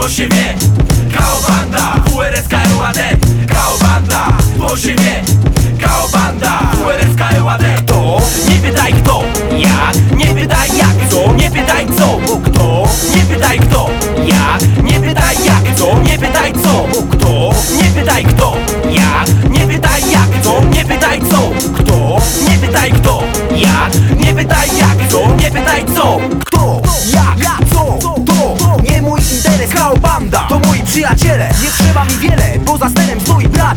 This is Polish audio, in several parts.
to się wie. KO Banda, WRS KOAD. KO Banda, to się wie. KO Banda, WRS KOAD. Kto? Nie pytaj kto, jak, nie pytaj jak, co, nie pytaj co, bo kto? Nie pytaj kto, jak, nie pytaj jak, co, nie pytaj co, bo kto? Nie pytaj kto, jak, nie pytaj jak, co, nie pytaj co, kto? Nie pytaj kto, jak, nie pytaj jak, co, nie pytaj co, kto? Jak, co, to nie mój interes. KO Banda to moi przyjaciele. Nie trzeba mi wiele, bo za scenem stoi brat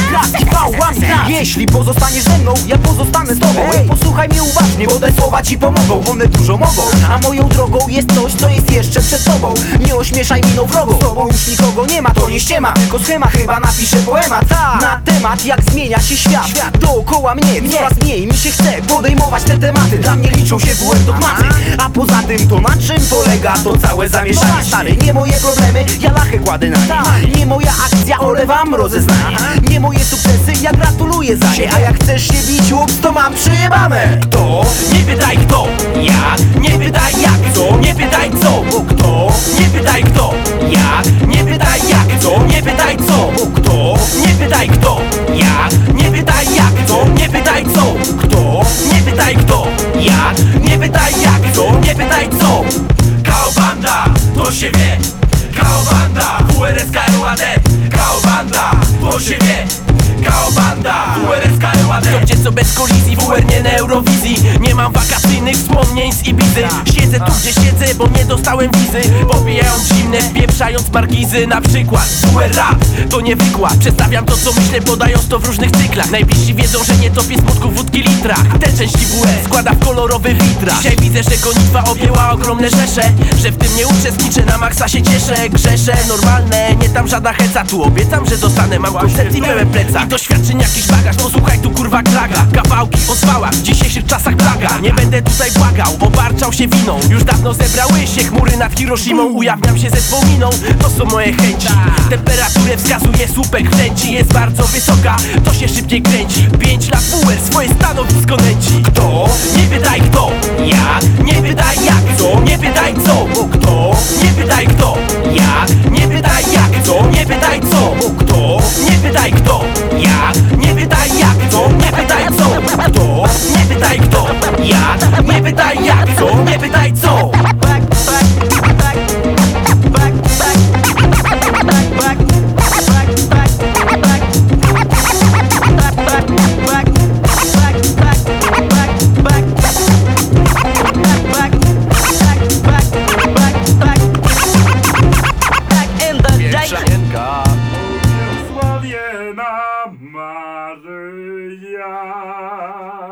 i pałam. Jeśli pozostaniesz ze mną, ja pozostanę z tobą. Posłuchaj mnie uważnie, bo te słowa ci pomogą. One dużo mogą, a moją drogą jest coś, co jest jeszcze przed tobą. Nie ośmieszaj miną wrogą. Z tobą już nikogo nie ma, to nie ściema, tylko schema. Chyba napiszę poemat na temat, jak zmienia się świat. Dookoła mnie coraz mniej mi się chce podejmować te tematy. Dla mnie liczą się WR dogmaty. A poza tym to na czym polega to całe zamieszanie? Stary, nie moje problemy, ja lachę kładę na nie. Nie moja akcja, olewam rozeznanie. Nie moje sukcesy, ja gratuluję za nie. A jak chcesz się bić łups, to mam przyjebane. Kto? Nie pytaj kto, jak, nie pytaj jak, co, nie pytaj co, bo kto? Nie pytaj kto, jak, nie pytaj jak, co, nie pytaj co, bo kto? Nie pytaj kto, jak, nie pytaj jak, co, nie pytaj co, kto? Nie pytaj kto, jak, nie pytaj jak, co, nie pytaj co. KO Banda, to się wie. KO Banda, WRS KOAD. KO Banda, to się wie. KO Banda, WRS KOAD. To gdzie co bez kolizji, WR nie na Eurowizji. Nie mam wakacyjnych wspomnień z Ibizy. Siedzę tu gdzie siedzę, bo nie dostałem wizy. Popijając zimne, wpieprzając markizy. Na przykład WR rap, to nie wykład. Przedstawiam to co myślę, podając to w różnych cyklach. Najbliżsi wiedzą, że nie topię smutku w wódki litrach. Te części WR składa w kolorowy witrach. Dzisiaj widzę, że gonitwa objęła ogromne rzesze. Że w tym nie uczestniczę, na maksa się cieszę. Grzeszę, normalne, nie tam żadna heca. Tu obiecam, że zostanę, mam koncept i pełen plecak. Doświadczeń jakiś bagaż, posłuchaj tu kurwa klaga. Kawałki o zwałach, w dzisiejszych czasach plaga. Nie będę tutaj błagał, obarczał się winą. Już dawno zebrały się chmury nad Hiroshimą. Ujawniam się ze swą miną, to są moje chęci. Temperaturę wskazuje słupek chęci. Jest bardzo wysoka, to się szybciej kręci. 5 lat WR swoje stanowisko nęci. Kto? Nie pytaj kto, jak, nie pytaj jak, co, nie pytaj co, bo kto? Nie pytaj kto, jak, nie pytaj jak, co, nie pytaj co, bo kto? Nie pytaj kto, jak, nie pytaj jak, co, nie pytaj co, kto? Nie pytaj kto, jak, nie pytaj jak, co, nie pytaj co. Błogosławiena Maryja.